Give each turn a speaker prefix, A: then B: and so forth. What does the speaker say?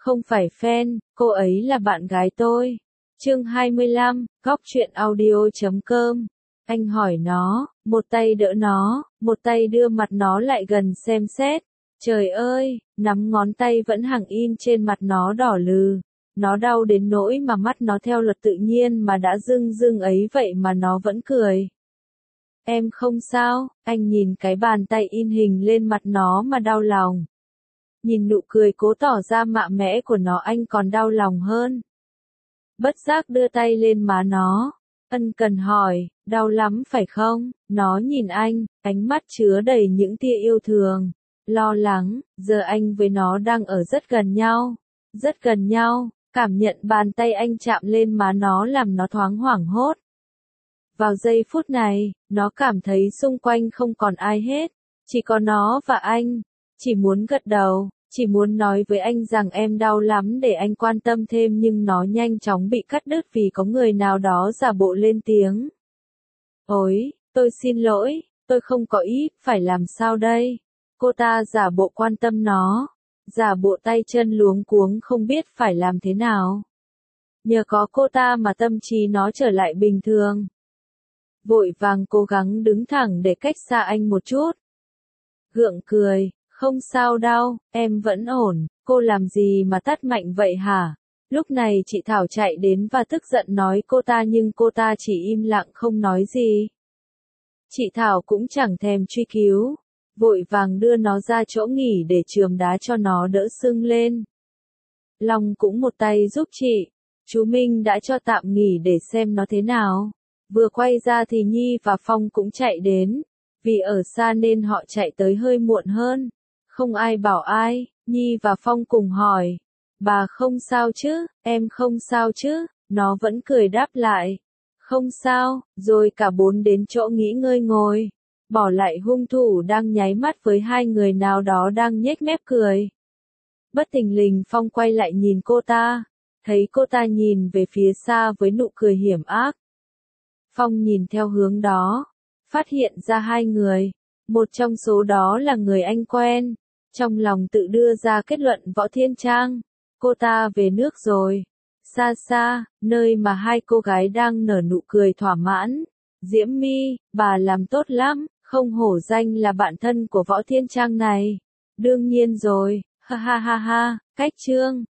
A: Không phải fan, cô ấy là bạn gái tôi. Chương 25, Góc truyện audio.com. Anh hỏi nó, một tay đỡ nó, một tay đưa mặt nó lại gần xem xét. Trời ơi, nắm ngón tay vẫn hằng in trên mặt nó đỏ lừ. Nó đau đến nỗi mà mắt nó theo luật tự nhiên mà đã rưng rưng ấy vậy mà nó vẫn cười. Em không sao, anh nhìn cái bàn tay in hình lên mặt nó mà đau lòng. Nhìn nụ cười cố tỏ ra mạ mẽ của nó anh còn đau lòng hơn. Bất giác đưa tay lên má nó. Ân cần hỏi, đau lắm phải không? Nó nhìn anh, ánh mắt chứa đầy những tia yêu thương, lo lắng, giờ anh với nó đang ở rất gần nhau. Rất gần nhau, cảm nhận bàn tay anh chạm lên má nó làm nó thoáng hoảng hốt. Vào giây phút này, nó cảm thấy xung quanh không còn ai hết, chỉ có nó và anh. Chỉ muốn gật đầu, chỉ muốn nói với anh rằng em đau lắm để anh quan tâm thêm nhưng nó nhanh chóng bị cắt đứt vì có người nào đó giả bộ lên tiếng. Ôi, tôi xin lỗi, tôi không có ý, phải làm sao đây? Cô ta giả bộ quan tâm nó, giả bộ tay chân luống cuống không biết phải làm thế nào. Nhờ có cô ta mà tâm trí nó trở lại bình thường. Vội vàng cố gắng đứng thẳng để cách xa anh một chút. Gượng cười, không sao đâu, em vẫn ổn, cô làm gì mà tát mạnh vậy hả? Lúc này chị Thảo chạy đến và tức giận nói cô ta nhưng cô ta chỉ im lặng không nói gì. Chị Thảo cũng chẳng thèm truy cứu, vội vàng đưa nó ra chỗ nghỉ để chườm đá cho nó đỡ sưng lên. Long cũng một tay giúp chị, chú Minh đã cho tạm nghỉ để xem nó thế nào. Vừa quay ra thì Nhi và Phong cũng chạy đến, vì ở xa nên họ chạy tới hơi muộn hơn. Không ai bảo ai, Nhi và Phong cùng hỏi, bà không sao chứ, em không sao chứ, nó vẫn cười đáp lại, không sao, rồi cả bốn đến chỗ nghỉ ngơi ngồi, bỏ lại hung thủ đang nháy mắt với hai người nào đó đang nhếch mép cười. Bất thình lình Phong quay lại nhìn cô ta, thấy cô ta nhìn về phía xa với nụ cười hiểm ác. Phong nhìn theo hướng đó, phát hiện ra hai người, một trong số đó là người anh quen. Trong lòng tự đưa ra kết luận Võ Thiên Trang, cô ta về nước rồi. Xa xa, nơi mà hai cô gái đang nở nụ cười thỏa mãn. Diễm My, bà làm tốt lắm, không hổ danh là bạn thân của Võ Thiên Trang này. Đương nhiên rồi, ha ha ha ha, cách chương.